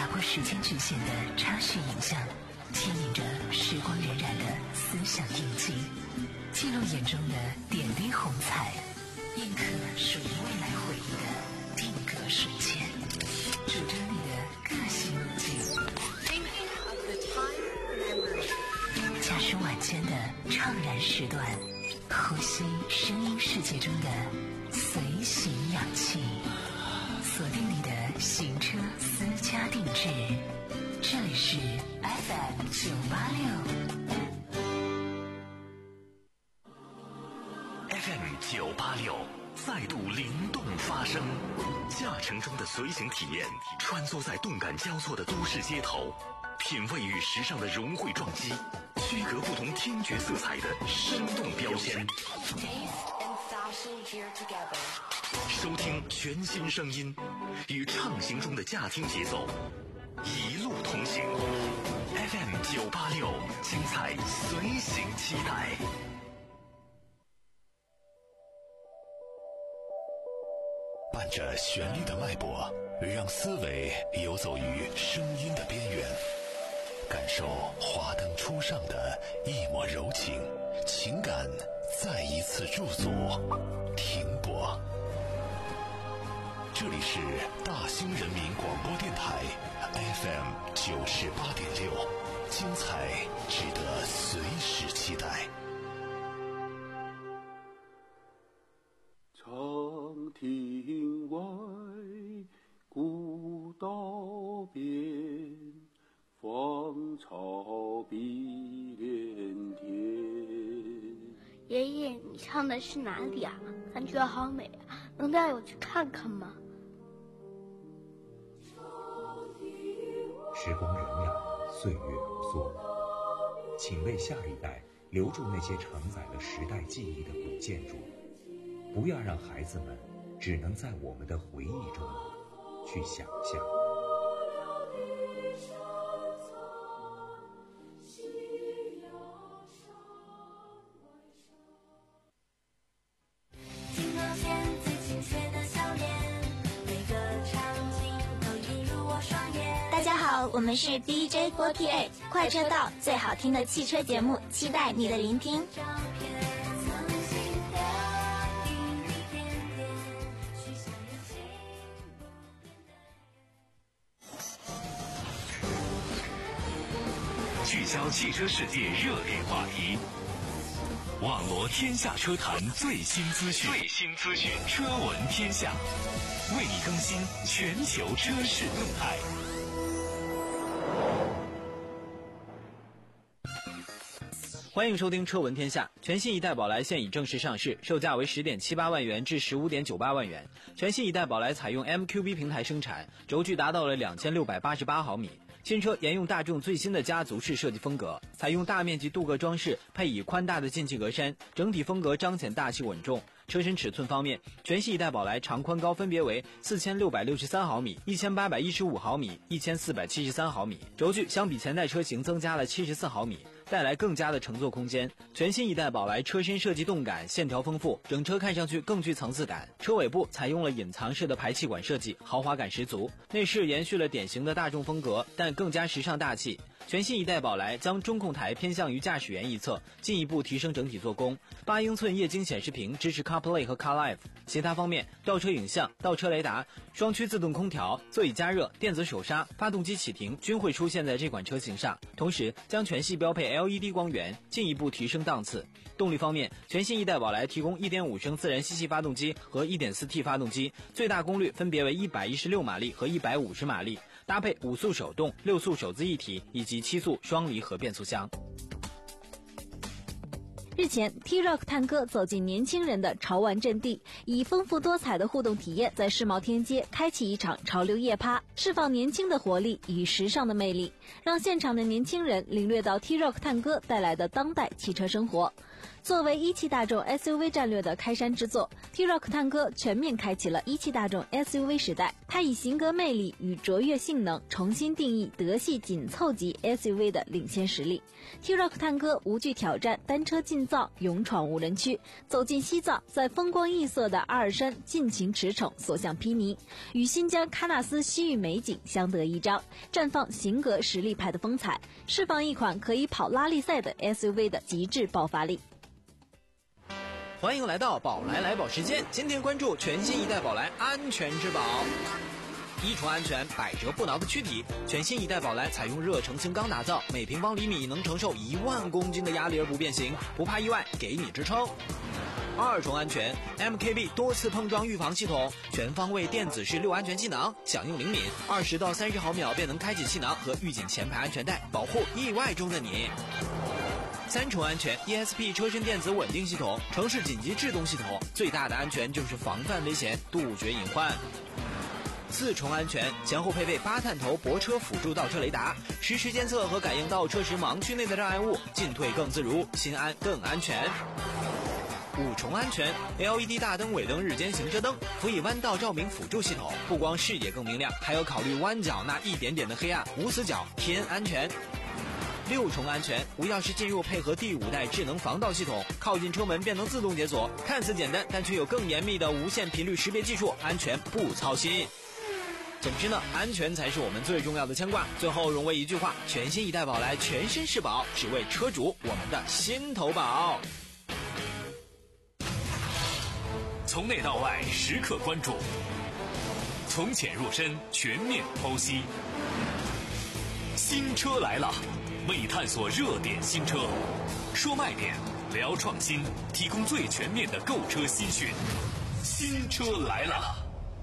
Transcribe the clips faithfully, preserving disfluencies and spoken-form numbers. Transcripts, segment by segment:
打破时间局限的插叙影像，牵引着时光荏苒的思想印记，记录眼中的点滴红彩，印刻属于未来回忆的定格瞬间，主张你的个性路径，加深晚间的怅然时段，呼吸声音世界中的随行氧气，锁定你的行车私家定制，这里是 F M 九八六 F M 九八六再度灵动发声，驾乘中的随行体验，穿梭在动感交错的都市街头，品味与时尚的融汇撞击，区隔不同听觉色彩的生动标签，收听全新声音，与畅行中的驾听节奏一路同行。 F M 九八六精彩随行期待。伴着旋律的脉搏，让思维游走于声音的边缘，感受华灯初上的一抹柔情，情感再一次驻足停泊。这里是大兴人民广播电台 F M 九十八点六，精彩值得随时期待。 长亭外，古道边，芳草碧连天。 爷爷，你唱的是哪里啊？感觉好美啊，能带我去看看吗？ 时光荏苒，岁月如梭，请为下一代留住那些承载了时代记忆的古建筑，不要让孩子们只能在我们的回忆中去想象。 大家好，我们是 D J 四十八，快车道最好听的汽车节目，期待你的聆听。 聚焦汽车世界热点话题，网罗天下车坛最新资讯，最新资讯，车闻天下，为你更新全球车市动态。 欢迎收听车闻天下。全新一代宝来现已正式上市，售价为 十点七八万元至 十五点九八万元。全新一代宝来采用 M Q B 平台生产，轴距达到了两千六百八十八毫米。新车沿用大众最新的家族式设计风格，采用大面积镀铬装饰，配以宽大的进气格栅，整体风格彰显大气稳重。车身尺寸方面，全新一代宝来长宽高分别为四千六百六十三毫米、一千八百一十五毫米、一千四百七十三毫米，轴距相比前代车型增加了七十四毫米，带来更加的乘坐空间。全新一代宝来车身设计动感，线条丰富，整车看上去更具层次感。车尾部采用了隐藏式的排气管设计，豪华感十足。内饰延续了典型的大众风格，但更加时尚大气。全新一代宝来将中控台偏向于驾驶员一侧，进一步提升整体做工。八英寸液晶显示屏支持 CarPlay 和 CarLife。其他方面，倒车影像、倒车雷达、双区自动空调、座椅加热、电子手刹、发动机启停均会出现在这款车型上，同时将全系标配 L E D 光源，进一步提升档次。动力方面，全新一代宝来提供 一点五升自然吸气发动机和 一点四 T 发动机，最大功率分别为一百一十六马力和一百五十马力，搭配五速手动、六速手自一体以及七速双离合变速箱。 日前 T-Roc 探歌走进年轻人的潮玩阵地，以丰富多彩的互动体验在世贸天阶开启一场潮流夜趴，释放年轻的活力与时尚的魅力，让现场的年轻人领略到 T-Roc 探歌带来的当代汽车生活。 作为一汽大众 S U V 战略的开山之作， T-Roc 探歌全面开启了一汽大众 S U V 时代。它以型格魅力与卓越性能重新定义德系紧凑级 S U V 的领先实力。 T-Roc 探歌无惧挑战，单车进造，勇闯无人区，走进西藏，在风光异色的阿尔山尽情驰骋，所向披靡，与新疆喀纳斯西域美景相得益彰，绽放型格实力派的风采，释放一款可以跑拉力赛的 S U V 的极致爆发力。 欢迎来到宝来来宝时间，今天关注全新一代宝来安全之宝。一重安全，百折不挠的躯体，全新一代宝来采用热成型钢打造，每平方厘米能承受一万公斤的压力而不变形，不怕意外，给你支撑。二重安全 M K B 多次碰撞预防系统，全方位电子式六安全气囊，响应灵敏，二十到三十毫秒便能开启气囊和预警前排安全带，保护意外中的你。三重安全 E S P 车身电子稳定系统，城市紧急制动系统，最大的安全就是防范危险，杜绝隐患。四重安全，前后配备八探头泊车辅助倒车雷达，实时监测和感应倒车时盲区内的障碍物，进退更自如，心安更安全。五重安全 L E D 大灯尾灯日间行车灯，辅以弯道照明辅助系统，不光视野更明亮，还有考虑弯角那一点点的黑暗，无死角，偏安全。六重安全，无钥匙进入配合第五代智能防盗系统，靠近车门便能自动解锁，看似简单，但却有更严密的无线频率识别技术，安全不操心。总之呢，安全才是我们最重要的牵挂。最后融为一句话，全新一代宝来全身是宝，只为车主我们的心头宝。 从内到外时刻关注，从浅入深全面剖析。新车来了，为你探索热点新车，说卖点，聊创新，提供最全面的购车新讯。新车来了。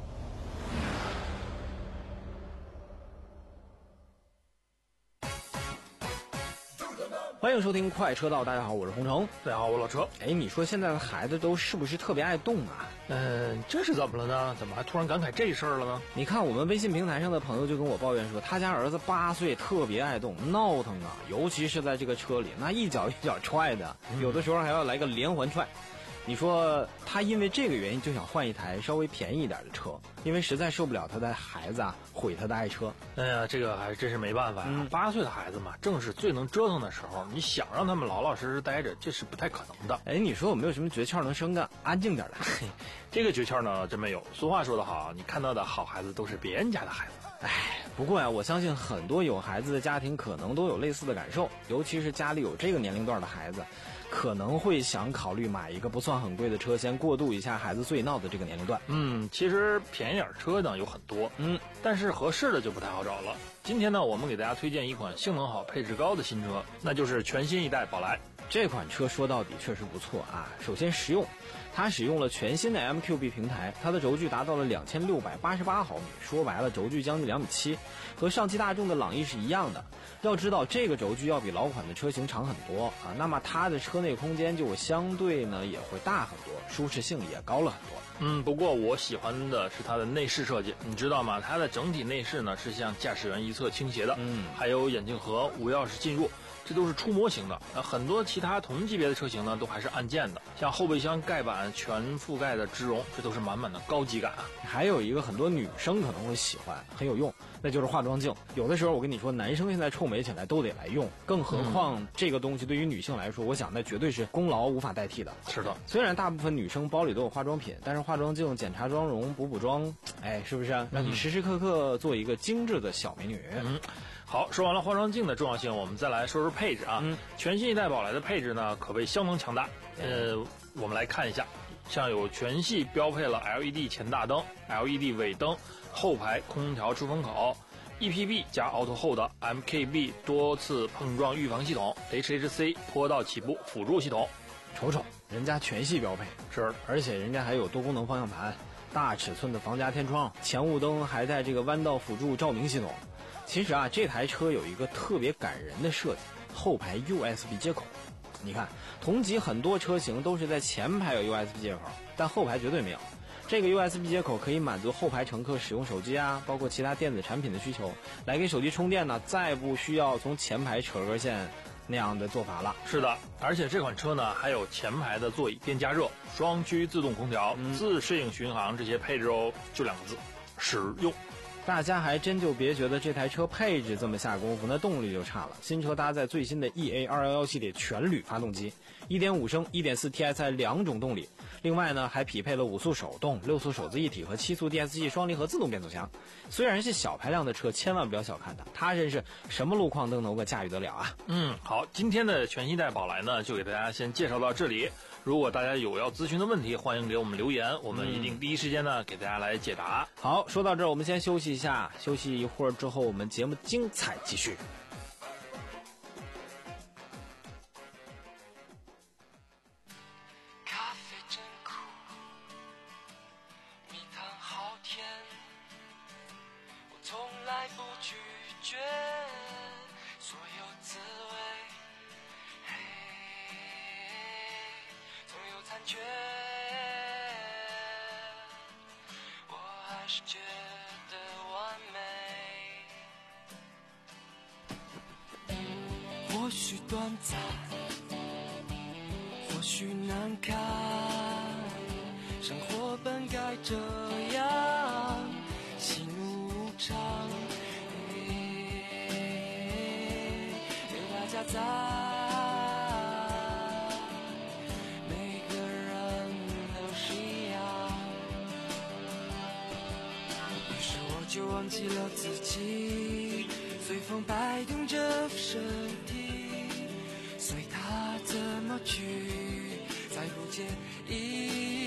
欢迎收听快车道，大家好，我是洪城。 大家好，我老车。 哎，你说现在的孩子都是不是特别爱动啊？ 嗯，这是怎么了呢？怎么还突然感慨这事儿了呢？ 你看我们微信平台上的朋友就跟我抱怨说，他家儿子八岁，特别爱动，闹腾啊，尤其是在这个车里，那一脚一脚踹的，有的时候还要来个连环踹。你说他因为这个原因就想换一台稍微便宜一点的车，因为实在受不了他的孩子啊毁他的爱车。 哎呀，这个还真是没办法呀、啊。八、嗯、岁的孩子嘛，正是最能折腾的时候，你想让他们老老实实待着，这是不太可能的。 哎，你说有没有什么诀窍能生个安静点的？ 这个诀窍呢，真没有。俗话说得好，你看到的好孩子都是别人家的孩子。 哎，不过呀、啊，我相信很多有孩子的家庭可能都有类似的感受，尤其是家里有这个年龄段的孩子，可能会想考虑买一个不算很贵的车，先过渡一下孩子最闹的这个年龄段。 嗯，其实便宜点车呢有很多，嗯，但是合适的就不太好找了。今天呢，我们给大家推荐一款性能好、配置高的新车，那就是全新一代宝来。 这款车说到底确实不错啊，首先实用。它使用了全新的 M Q B 平台，它的轴距达到了两千六百八十八毫米，说白了轴距将近两米七，和上汽大众的朗逸是一样的。要知道这个轴距要比老款的车型长很多啊，那么它的车内空间就相对呢也会大很多，舒适性也高了很多。 嗯，不过我喜欢的是它的内饰设计，你知道吗？它的整体内饰呢是向驾驶员一侧倾斜的，嗯，还有眼镜盒、无钥匙进入。这都是触摸型的，呃，很多其他同级别的车型呢，都还是按键的。像后备箱盖板全覆盖的植绒，这都是满满的高级感啊。 还有一个很多女生可能会喜欢，很有用，那就是化妆镜。有的时候我跟你说，男生现在臭美起来都得来用，更何况这个东西对于女性来说，我想那绝对是功劳无法代替的。 是的， 虽然大部分女生包里都有化妆品，但是化妆镜检查妆容、补补妆，哎，是不是啊？让你时时刻刻做一个精致的小美女。 嗯。好，说完了化妆镜的重要性，我们再来说说配置啊。嗯，全新一代宝来的配置呢，可谓相当强大。呃，我们来看一下，像有全系标配了 L E D 前大灯、L E D 尾灯、后排空调出风口、E P B 加 Auto Hold、M K B 多次碰撞预防系统、H H C 坡道起步辅助系统。 瞅瞅，人家全系标配， 是， 而且人家还有多功能方向盘、大尺寸的防夹天窗，前雾灯还带这个弯道辅助照明系统。其实啊，这台车有一个特别感人的设计，后排 U S B 接口。你看，同级很多车型都是在前排有 U S B 接口，但后排绝对没有。这个 U S B 接口可以满足后排乘客使用手机啊，包括其他电子产品的需求。来给手机充电呢，再不需要从前排扯根线那样的做法了。 是的，而且这款车呢还有前排的座椅电加热、双区自动空调、嗯、自适应巡航这些配置哦，就两个字，实用。 大家还真就别觉得这台车配置这么下功夫，那动力就差了。新车搭载最新的 E A 二一一系列全铝发动机， 一点五 升 一点四 T S I 两种动力，另外呢还匹配了五速手动、六速手自一体和七速 D S G 双离合自动变速箱。虽然是小排量的车，千万不要小看它，它真是什么路况都能够驾驭得了啊。 嗯，好，今天的全新一代宝来呢就给大家先介绍到这里。如果大家有要咨询的问题，欢迎给我们留言，我们一定第一时间呢给大家来解答。 好，说到这儿我们先休息一下，休息一会儿之后我们节目精彩继续。 咖啡真苦，蜜糖好甜，我从来不拒绝所有滋味，嘿，总有残缺，我还是觉得完美。或许短暂，或许难看，生活本该这样，喜怒无常，有大家在，每个人都是一样，于是我就忘记了自己，随风摆动着身体，随它怎么去，再不介意。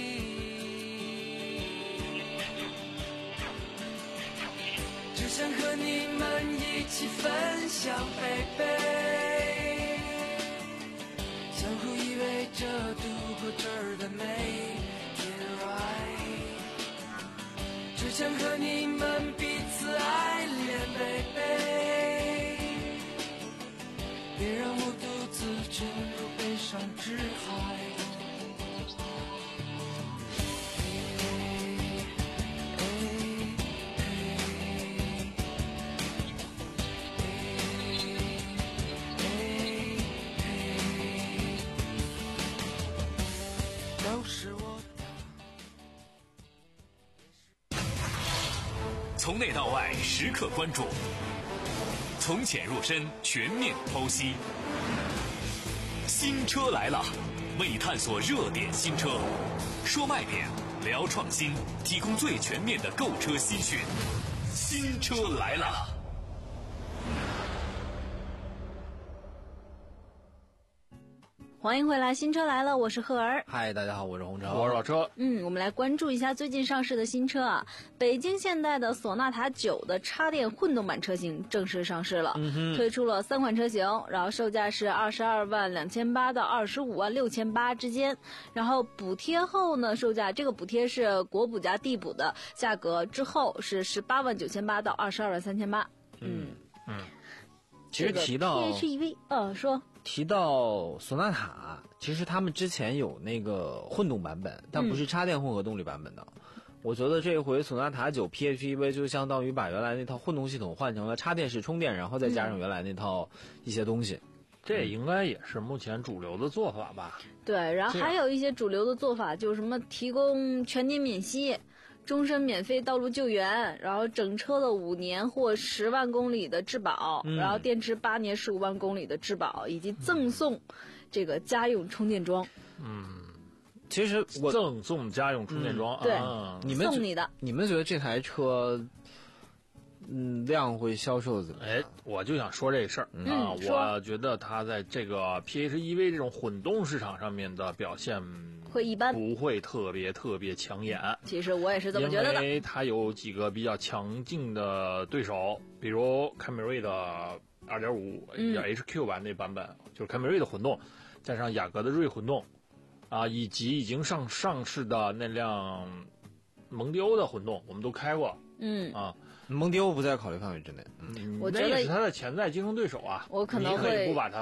只想和你们一起分享贝贝，相互依偎着度过这儿的每天 right。只想和你们彼此爱恋贝贝，别让我独自沉入悲伤之海。都是我的。 从内到外时刻关注，从浅入深全面剖析。新车来了，为探索热点新车，说卖点，聊创新，提供最全面的购车资讯。新车来了。 欢迎回来，新车来了，我是赫儿。 嗨，大家好，我是洪超， 我是老车。 嗯，我们来关注一下最近上市的新车啊，北京现代的索纳塔九的插电混动版车型正式上市了，嗯、推出了三款车型，然后售价是二十二万两千八到二十五万六千八之间，然后补贴后呢，售价这个补贴是国补加地补的价格，之后是十八万九千八到二十二万三千八。嗯嗯， 其实提到 P H E V， 呃，说。 提到索纳塔，其实他们之前有那个混动版本，但不是插电混合动力版本的。嗯、我觉得这回索纳塔九 P H E V 就相当于把原来那套混动系统换成了插电式充电，然后再加上原来那套一些东西。 嗯、这应该也是目前主流的做法吧？ 对，然后还有一些主流的做法，就是什么提供全年免息。终身免费道路救援，然后整车的五年或十万公里的质保，嗯、然后电池八年十五万公里的质保，以及赠送这个家用充电桩。 嗯， 其实我赠送家用充电桩， 嗯、对， 啊、 你们送你的。 你们觉得这台车，嗯，量会销售怎么样？ 哎，我就想说这事儿、 嗯、 啊，我觉得它在这个 P H E V 这种混动市场上面的表现。 会一般， 不会特别特别抢眼。 其实我也是这么觉得的， 因为它有几个比较强劲的对手，比如凯美瑞的 二点五 H Q 版那版本，嗯、就是凯美瑞的混动，加上雅阁的锐混动，啊，以及已经上上市的那辆蒙迪欧的混动，我们都开过。 嗯啊， 蒙迪欧不在考虑范围之内。 嗯，我觉得那也是它的潜在竞争对手啊。 我可能会你可以不把它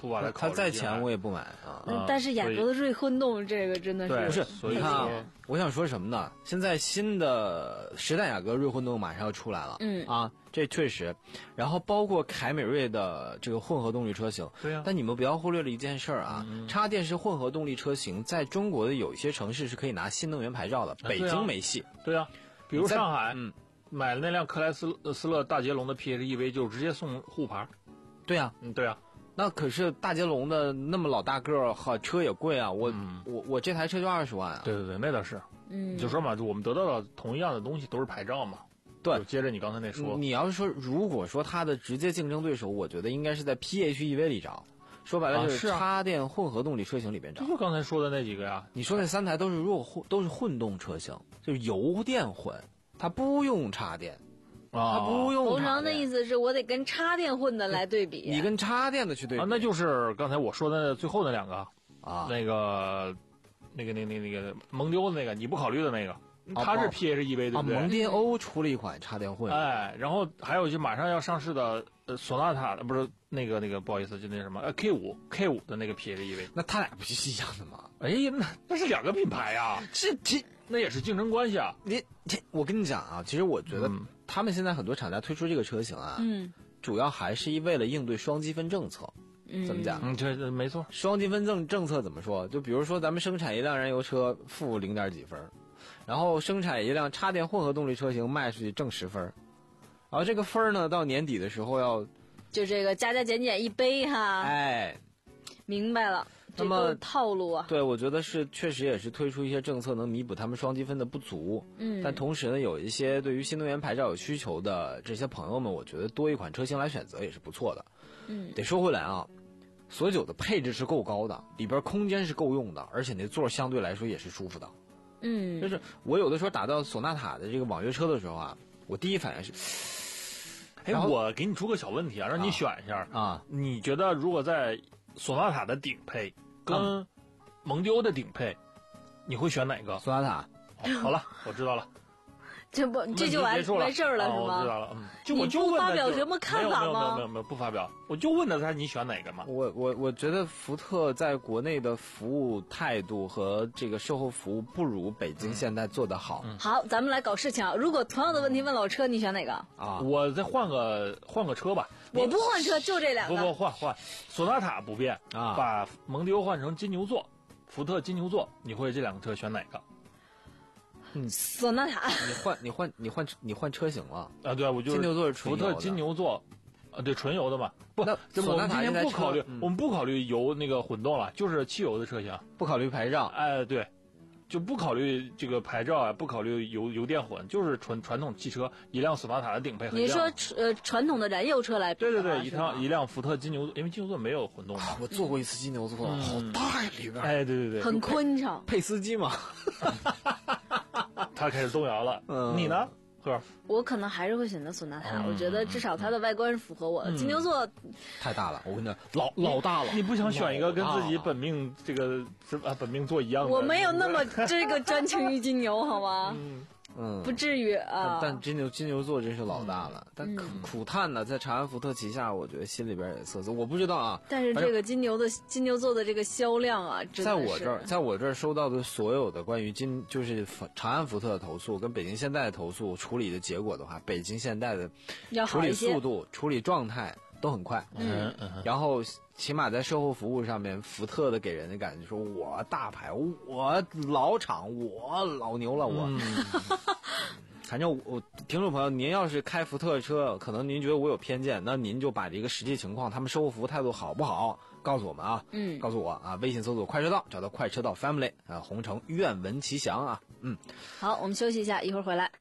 不把它考虑它再钱我也不买啊。 嗯、但是雅阁的锐混动这个真的是不是？ 所以你看啊，我想说什么呢？现在新的时代雅阁锐混动马上要出来了， 嗯啊，这确实。然后包括凯美瑞的这个混合动力车型， 对呀、啊。 但你们不要忽略了一件事儿啊，嗯、插电式混合动力车型在中国的有一些城市是可以拿新能源牌照的，北京没戏。 对呀、啊，比如上海， 嗯， 买了那辆克莱斯斯勒大捷龙的 P H E V 就直接送沪牌。 对呀、啊， 嗯，对呀、啊。 那可是大捷龙的那么老大个儿，哈，车也贵啊！我、嗯、我我这台车就二十万啊！ 对对对，那倒是。 嗯， 就说嘛，就我们得到的同样的东西都是牌照嘛。 对， 接着你刚才那说， 你要是说如果说它的直接竞争对手，我觉得应该是在 P H E V 里找。说白了就是插电混合动力车型里边找。 这、啊啊、就刚才说的那几个呀。 你说那三台都是弱混，都是混动车型，就是油电混，它不用插电。 啊， 它不用。 侯长的意思是我得跟插电混的来对比， 你跟插电的去对比， 啊，那就是刚才我说的最后那两个啊， 那个、那个、那、那、那个蒙迪欧的那个，你不考虑的那个，它是 P H E V 对不对？ 啊，蒙迪欧出了一款插电混， 哎，然后还有就马上要上市的呃索纳塔，不是那个那个不好意思，就那什么呃 K 五 K 五的那个 P H E V， 那它俩不是一样的吗？ 哎，那那是两个品牌呀， 这这那也是竞争关系啊。 你这我跟你讲啊，其实我觉得。 嗯他们现在很多厂家推出这个车型啊， 嗯， 主要还是为了应对双积分政策。 嗯， 怎么讲？ 嗯，这这没错。 双积分政政策怎么说？就比如说咱们生产一辆燃油车负零点几分，然后生产一辆插电混合动力车型卖出去挣十分，然后这个分呢到年底的时候要就这个加加减减一杯哈。 哎， 明白了。 那么套路啊， 对，我觉得是确实也是推出一些政策能弥补他们双积分的不足。 嗯， 但同时呢，有一些对于新能源牌照有需求的这些朋友们，我觉得多一款车型来选择也是不错的。 嗯， 得说回来啊，所有的配置是够高的，里边空间是够用的，而且那座相对来说也是舒服的。 嗯， 就是我有的时候打到索纳塔的这个网约车的时候啊，我第一反应是， 哎，我给你出个小问题啊，让你选一下啊， 你觉得如果在索纳塔的顶配跟蒙迪欧的顶配，你会选哪个？ 索纳塔。 好了，我知道了。 这不这就完完事儿了、 啊、 是吗？ 我知道了，嗯，就我就问你不发表什么看法吗？ 没有没有没有没有不发表，我就问的他你选哪个嘛？ 我我我觉得福特在国内的服务态度和这个售后服务不如北京现代做得好。 嗯嗯、 好，咱们来搞事情啊！如果同样的问题问老车，你选哪个啊？ 我再换个换个车吧。 我不换车，就这两个。 不不换换，索纳塔不变啊， 把蒙迪欧换成金牛座，福特金牛座，你会这两个车选哪个？ 嗯，索纳塔。 你换你换你换你换车型了啊？对啊，我就金牛座是纯油的。福特金牛座，啊，对，纯油的嘛。不， 那我们今天不考虑， 嗯、 我们不考虑油那个混动了，就是汽油的车型， 不考虑牌照。 哎，对，就不考虑这个牌照啊，不考虑油油电混，就是纯传统汽车，一辆索纳塔的顶配。 你说呃传统的燃油车来比？ 对对对，一辆一辆福特金牛座，因为金牛座没有混动嘛。 啊、我坐过一次金牛座，嗯、好大呀里边。 哎，对对对， 很宽敞， 配司机嘛。 他开始动摇了， 嗯、 你呢，呵？ 我可能还是会选择索纳塔， 嗯、 我觉得至少它的外观是符合我的。嗯、金牛座太大了，我跟你老老大了。 你不想选一个跟自己本命这个是啊本命座一样的？ 我没有那么这个专情于金牛，好吗？ 嗯。 嗯， 不至于啊。 但金牛金牛座真是老大了， 嗯、 但苦苦叹呢，在长安福特旗下，我觉得心里边也瑟瑟。我不知道啊， 但是这个金牛的金牛座的这个销量啊，真的在我这儿，在我这儿收到的所有的关于金就是长安福特的投诉跟北京现代的投诉处理的结果的话，北京现代的处理速度、处理状态都很快。 嗯嗯。 然后起码在售后服务上面，福特的给人的感觉说，我大牌，我老厂，我老牛了，我。 嗯反正我听众朋友，您要是开福特车，可能您觉得我有偏见，那您就把这个实际情况，他们售后服务态度好不好，告诉我们啊， 嗯， 告诉我啊，微信搜索快车道，找到快车道 Family 啊，红城愿闻其详啊，嗯， 好，我们休息一下，一会儿回来。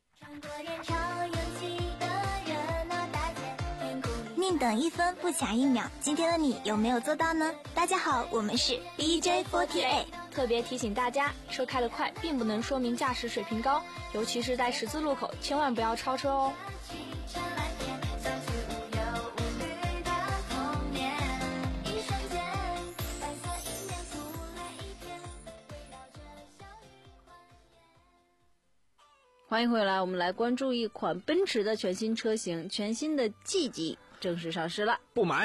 宁等一分不抢一秒，今天的你有没有做到呢？大家好，我们是 D J 四十八。 特别提醒大家，车开得快并不能说明驾驶水平高，尤其是在十字路口，千万不要超车哦。 欢迎回来，我们来关注一款奔驰的全新车型，全新的 G 级正式上市了。 不买。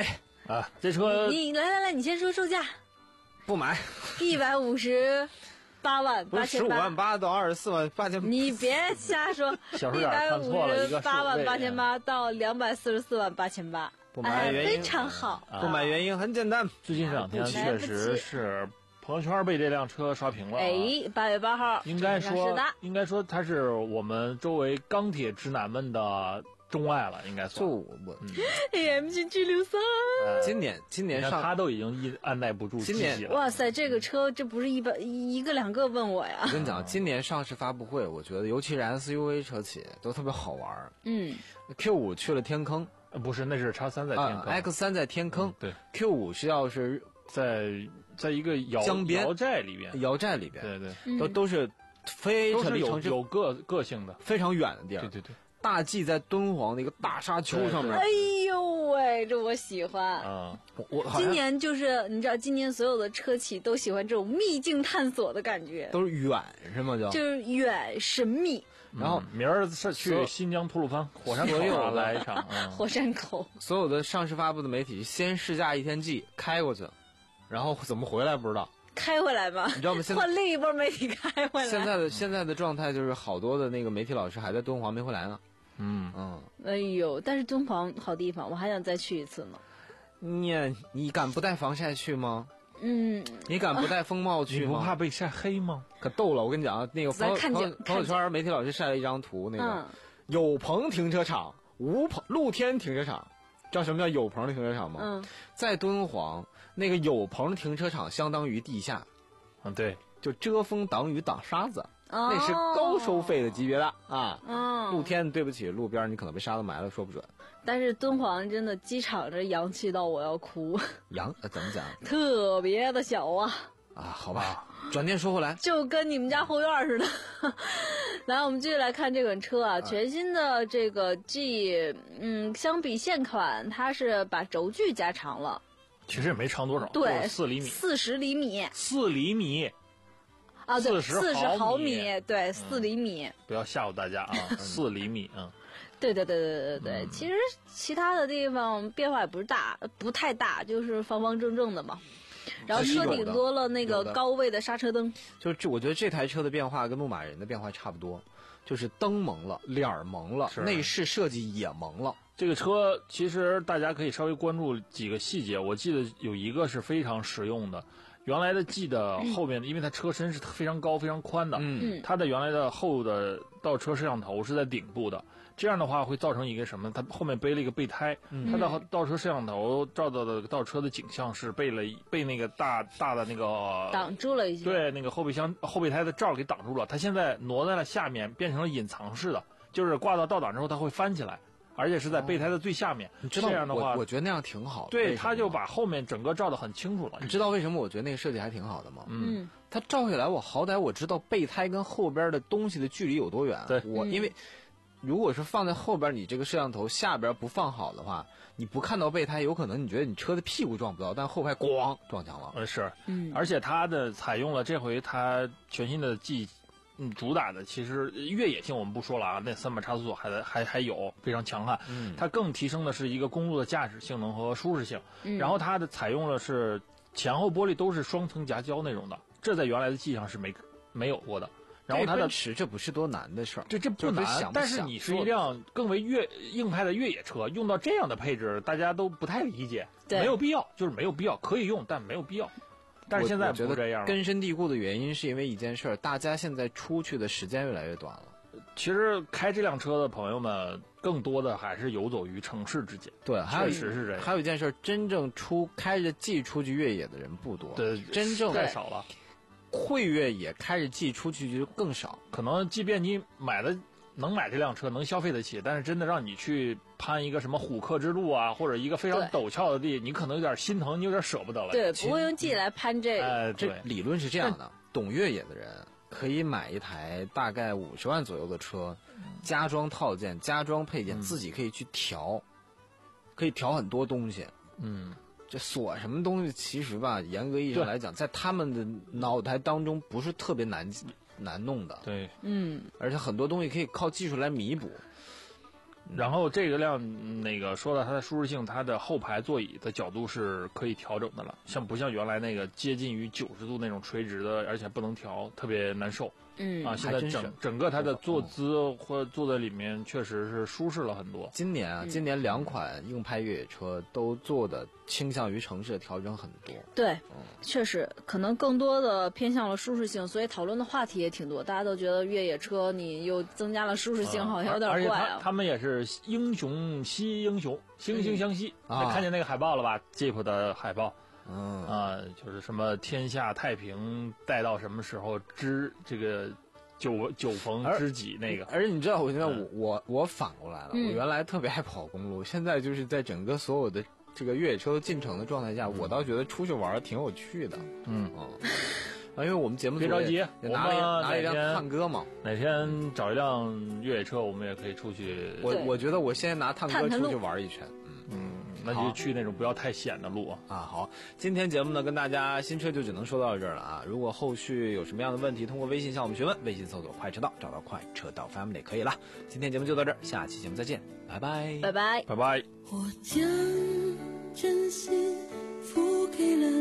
啊，这车你来来来，你先说售价。 不买， 一百五十八万不是十五八千八。 万八到二十四万八千。 你别瞎说，一百五十八万八千八到两百四十四万八千八。 不买原因、 哎、非常好、 啊。不买原因很简单， 最近这两天确实是朋友圈被这辆车刷屏了、啊。 哎，八月八号， 应该说应该说它是我们周围钢铁直男们的钟爱了，应该算。 就我嗯 A M G G 六三， 今年今年上他都已经按耐不住今年了。 哇塞，这个车这不是一百一个两个问我呀。 我跟你讲，今年上市发布会，我觉得尤其是 S U V 车企都特别好玩。 嗯 ，Q 五去了天坑。 不是，那是 X 三在天坑、 啊、，X 三在天坑。 嗯、对 ，Q 五是要是在在一个窑江边窑寨里边， 窑寨里边， 对对， 嗯、 都都是非常离城市有个个性的， 非常远的地儿。 对对对， 大 G 在敦煌的一个大沙丘上面。 哎呦喂，这我喜欢啊！ 我我今年就是你知道，今年所有的车企都喜欢这种秘境探索的感觉， 都是远是吗？就就是远神秘。 然后明儿是去新疆吐鲁番火山口来一场、嗯、 火山口。 所有的上市发布的媒体先试驾一天 G 开过去，然后怎么回来不知道。 开回来吗？ 你知道吗？现在换另一波媒体开回来。 现在的现在的状态就是好多的那个媒体老师还在敦煌没回来呢。 嗯嗯。 哎呦，但是敦煌好地方，我还想再去一次呢。 你你敢不带防晒去吗？ 嗯， 你敢不戴风帽去吗？ 你不怕被晒黑吗？ 可逗了，我跟你讲，那个朋友朋友朋友圈媒体老师晒了一张图，那个、 嗯、 有棚停车场，无棚露天停车场，知道什么叫有棚的停车场吗？ 嗯， 在敦煌那个有棚的停车场相当于地下， 嗯，对， 就遮风挡雨挡沙子， 哦、 那是高收费的级别的啊。 嗯， 露天对不起，路边你可能被沙子埋了，说不准。 但是敦煌真的机场这洋气到我要哭， 洋、呃、怎么讲？ 特别的小啊！ 啊，好吧，转念说回来， 就跟你们家后院似的。来，我们继续来看这款车啊，全新的这个 G， 嗯，相比现款，它是把轴距加长了。 其实也没长多少， 对， 四厘米， 四十厘米， 四厘米。 啊，对， 四十毫米， 对，四、嗯、厘米。 不要吓唬大家啊，四厘米啊。 对对对对对对，嗯、其实其他的地方变化也不是大，不太大，就是方方正正的嘛。然后车顶多了那个高位的刹车灯。 就是这，我觉得这台车的变化跟牧马人的变化差不多，就是灯蒙了，脸儿蒙了，内饰设计也蒙了。 这个车其实大家可以稍微关注几个细节，我记得有一个是非常实用的。原来的 G 的后面，嗯、因为它车身是非常高、非常宽的， 嗯， 它的原来的后的倒车摄像头是在顶部的，这样的话会造成一个什么？它后面背了一个备胎， 嗯、 它的倒车摄像头照到的倒车的景象是被了被那个大大的那个挡住了一些， 对，那个后备箱后备胎的罩给挡住了，它现在挪在了下面，变成了隐藏式的，就是挂到倒档之后它会翻起来。而且是在备胎的最下面， 你知道这样的话， 我我觉得那样挺好的。 对，他就把后面整个照得很清楚了。 你知道为什么我觉得那个设计还挺好的吗？ 嗯， 它照下来，我好歹我知道备胎跟后边的东西的距离有多远。 对， 我因为如果是放在后边，你这个摄像头下边不放好的话，你不看到备胎，有可能你觉得你车的屁股撞不到，但后排咣撞墙了。 呃，是， 嗯， 而且它的采用了这回它全新的 G。嗯，主打的其实越野性我们不说了啊，那三百差速锁还还还有非常强悍， 嗯， 它更提升的是一个公路的驾驶性能和舒适性， 嗯， 然后它的采用的是前后玻璃都是双层夹胶那种的，这在原来的 G 上是没没有过的。然后它的奔驰这不是多难的事儿， 这这不难， 就是想不想但是你是一辆更为越硬派的越野车，用到这样的配置，大家都不太理解，没有必要，就是没有必要，可以用，但没有必要。但是现在不这样了， 根深蒂固的原因是因为一件事儿，大家现在出去的时间越来越短了。 其实开这辆车的朋友们，更多的还是游走于城市之间。 对， 确实是这样。 还有一件事，真正出开着 G 出去越野的人不多， 对， 真正太少了。 会越野开着 G 出去就更少。 可能即便你买的能买这辆车，能消费得起，但是真的让你去攀一个什么虎克之路啊，或者一个非常陡峭的地，你可能有点心疼，你有点舍不得了。 对，不会用 G 来攀这个。 哎， 这理论是这样的：懂越野的人可以买一台大概五十万左右的车，加装套件、加装配件， 嗯、 自己可以去调，可以调很多东西。 嗯， 这锁什么东西，其实吧，严格意义上来讲，在他们的脑袋当中不是特别难。难弄的， 对， 嗯， 而且很多东西可以靠技术来弥补。 然后这个辆、嗯、那个说到它的舒适性，它的后排座椅的角度是可以调整的了，像不像原来那个接近于九十度那种垂直的，而且不能调，特别难受。 嗯啊，现在整整个它的坐姿或坐在里面确实是舒适了很多。 今年啊，嗯、今年两款硬派越野车都做的倾向于城市的调整很多。 对，嗯、确实可能更多的偏向了舒适性，所以讨论的话题也挺多。大家都觉得越野车你又增加了舒适性，嗯、好像有点怪啊。 而且他他们也是英雄惜英雄，惺惺相惜。嗯、看见那个海报了吧 ？Jeep 的海报。 嗯啊，就是什么天下太平，待到什么时候知这个酒酒逢知己那个。 而且你知道，我现在我、嗯、我我反过来了，嗯、我原来特别爱跑公路，现在就是在整个所有的这个越野车进城的状态下，我倒觉得出去玩挺有趣的。 嗯嗯。啊，因为我们节目别着急， 我拿了拿了一辆探戈嘛， 哪天找一辆越野车，我们也可以出去。 我我觉得我先拿探戈出去玩一圈。 嗯，那就去那种不要太险的路啊。好，今天节目呢跟大家新车就只能说到这儿了啊。如果后续有什么样的问题，通过微信向我们询问，微信搜索快车道找到快车道 family 可以了。今天节目就到这儿，下期节目再见，拜拜拜拜拜拜。 我将真心付给了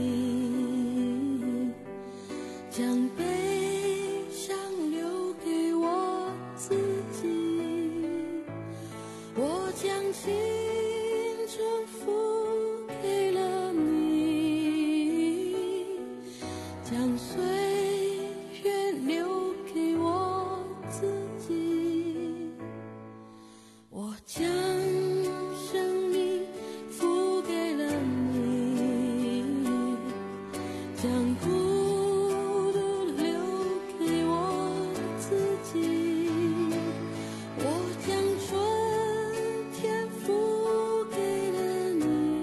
你，将悲伤留给我自己，我将青春付给了你，将岁月留给我自己，我将生命付给了你，将孤独留给我自己，我将春天付给了你，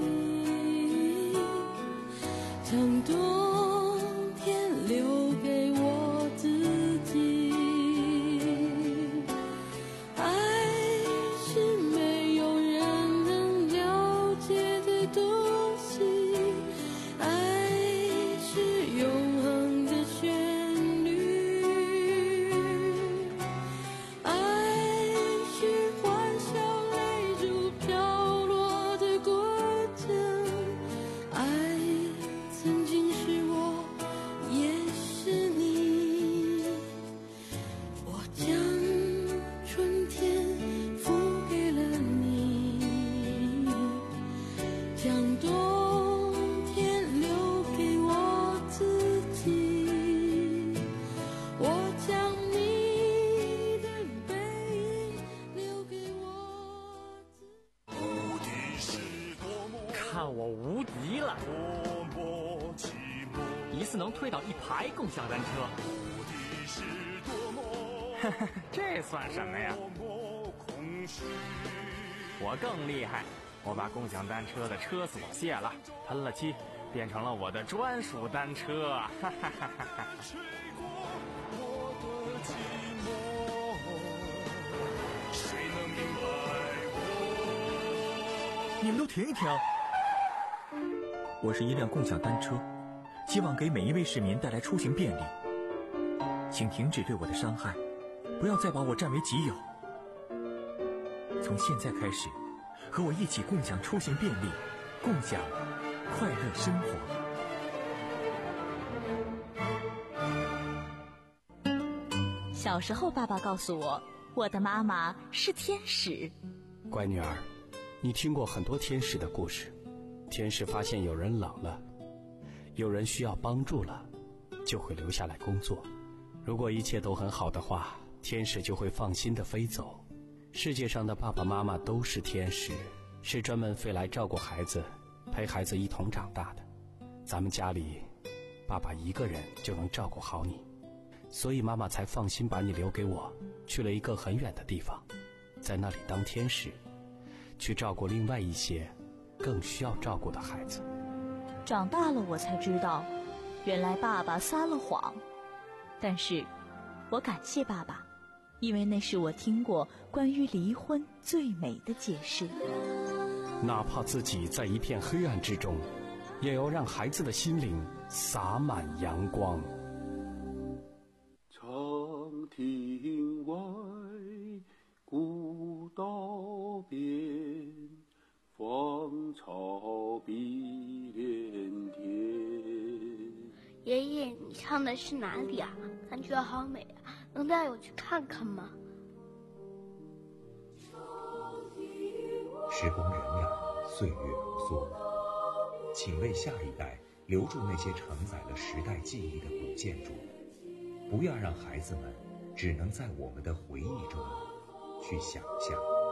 将冬天留给我自己。爱是没有人能了解的东西，爱是永恒的旋律，爱是欢笑泪珠飘落的过程，爱曾经是我也是你，我将春天付给了你，将冬天留给我自己，我将你的背影留给我自己。 看我无敌了！一次能推倒一排共享单车，这算什么呀？我更厉害，我把共享单车的车锁卸了，喷了漆，变成了我的专属单车。哈哈哈哈哈！ 你们都停一停！我是一辆共享单车，希望给每一位市民带来出行便利。请停止对我的伤害，不要再把我占为己有。从现在开始，和我一起共享出行便利，共享快乐生活。 小时候，爸爸告诉我，我的妈妈是天使。 乖女儿，你听过很多天使的故事。天使发现有人老了，有人需要帮助了，就会留下来工作。如果一切都很好的话，天使就会放心地飞走。世界上的爸爸妈妈都是天使，是专门飞来照顾孩子，陪孩子一同长大的。咱们家里，爸爸一个人就能照顾好你，所以妈妈才放心把你留给我，去了一个很远的地方，在那里当天使，去照顾另外一些更需要照顾的孩子。 长大了我才知道，原来爸爸撒了谎，但是我感谢爸爸，因为那是我听过关于离婚最美的解释。 哪怕自己在一片黑暗之中，也要让孩子的心灵洒满阳光。 长亭外，古道唱的是哪里啊？感觉好美啊，能带我去看看吗？ 时光荏苒，岁月如梭，请为下一代留住那些承载了时代记忆的古建筑，不要让孩子们只能在我们的回忆中去想象。